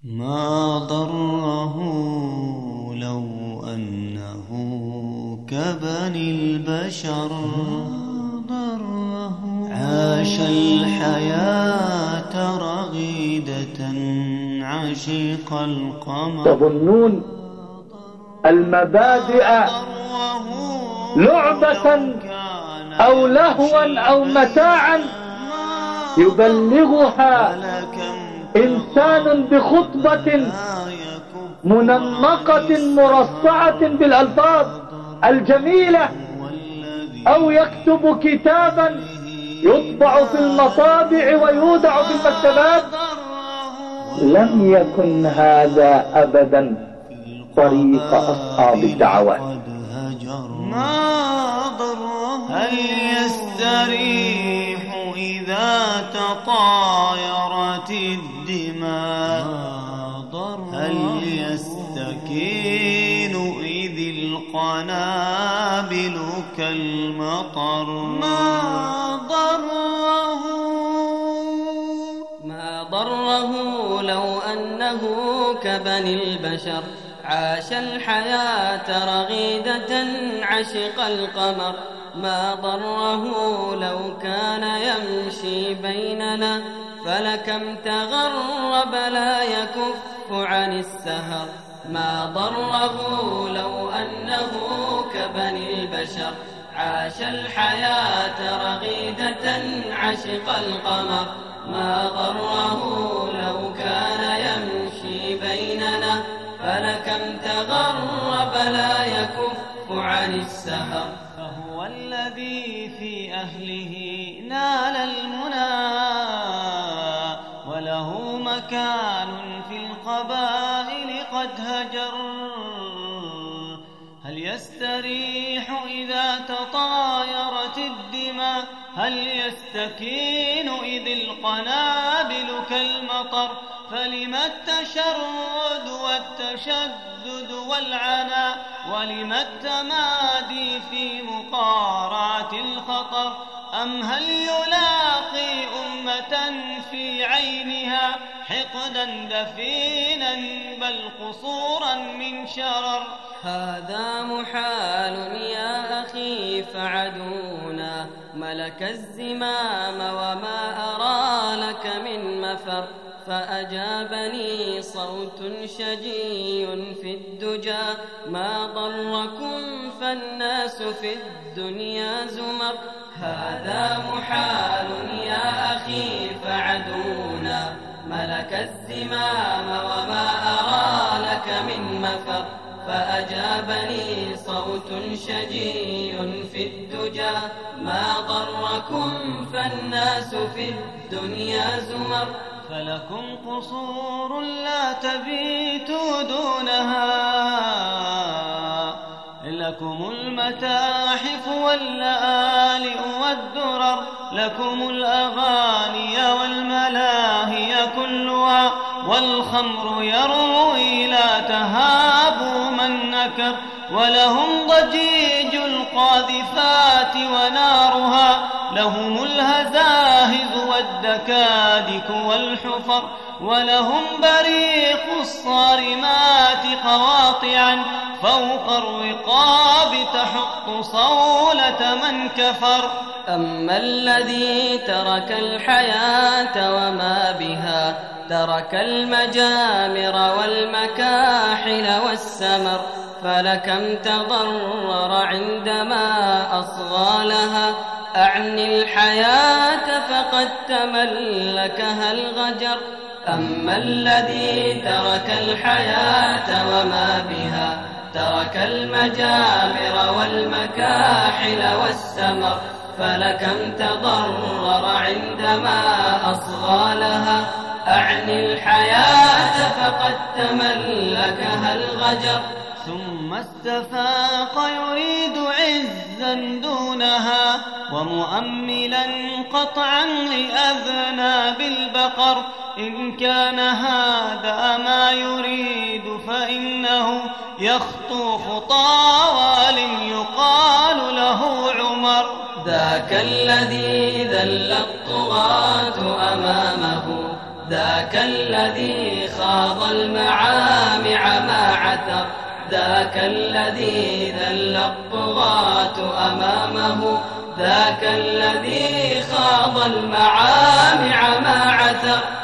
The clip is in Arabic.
ما ضره لو أنه كبني البشر، عاش الحياة رغيدة عشيق القمر. تظنون المبادئ لعبة أو لهوا أو متاعا يبلغها إنسان بخطبة منمقة مرصعة بالألفاظ الجميلة، أو يكتب كتابا يطبع في المطابع ويودع في المكتبات. لم يكن هذا أبدا طريق أصحاب الدعوات. ما ضره هل يستريح إذا تطايرت الدماء؟ هل يستكين إذ القنابل كالمطر؟ ما ضره لو أنه كبني البشر، عاش الحياة رغيدة عشق القمر. ما ضره لو كان يمشي بيننا، فلكم تغرب لا يكف عن السهر. ما ضره لو أنه كبني البشر، عاش الحياة رغيدة عشق القمر. ما ضره لو كان يمشي بيننا، فلكم تغرب لا يكف عن السهر. فهو الذي في أهله نال المنى، وله مكان في القبائل قد هجر. هل يستريح إذا تطايرت الدماء؟ هل يستكين إذ القنابل كالمطر؟ فلم التشرد والتشدد والعناء، ولم التمادي في مقارعة الخطر؟ أم هل يلاقي أمة في عينها حقدا دفينا بل قصورا من شرر؟ هذا محال يا أخي فعدونا، ملك الزمام وما أرى لك من مفر. فأجابني صوت شجي في الدجى، ما ضركم فالناس في الدنيا زمر. هذا محال يا أخي فعدونا، ملك الزمام وما أرى لك من مفر. فأجابني صوت شجي في الدجى، ما ضركم فالناس في الدنيا زمر. فلكم قصور لا تبيتوا دونها، لكم المتاحف واللآلئ والدرر. لكم الأغاني والملاهي كلها، والخمر يروي لا تهابوا من نكر. ولهم ضجيج القاذفات ونارها، لهم الهزاهز والدكادك والحفر. ولهم بريق الصارمات قواطعا فوق الرقاب تحط صولة من كفر. أما الذي ترك الحياة وما بها، ترك المجامر والمكاحل والسمر. فلكم تضرر عندما أصغى لها، أعني الحياة فقد تملكها الغجر. أما الذي ترك الحياة وما بها، ترك المجامر والمكاحل والسمر. فلكم تضرر عندما أصغى لها، أعني الحياة فقد تملكها الغجر. ثم استفاق يريد عزا دونها، ومؤملا قطعا لأذناب البقر. إن كان هذا ما يريد فإنه يخطو خطى وال يقال له عمر. ذاك الذي ذل الطغاة أمامه، ذاك الذي خاض المعامع ما عثر ذاك الذي ذل الطغاة أمامه ذاك الذي خاض المعامع ما عثر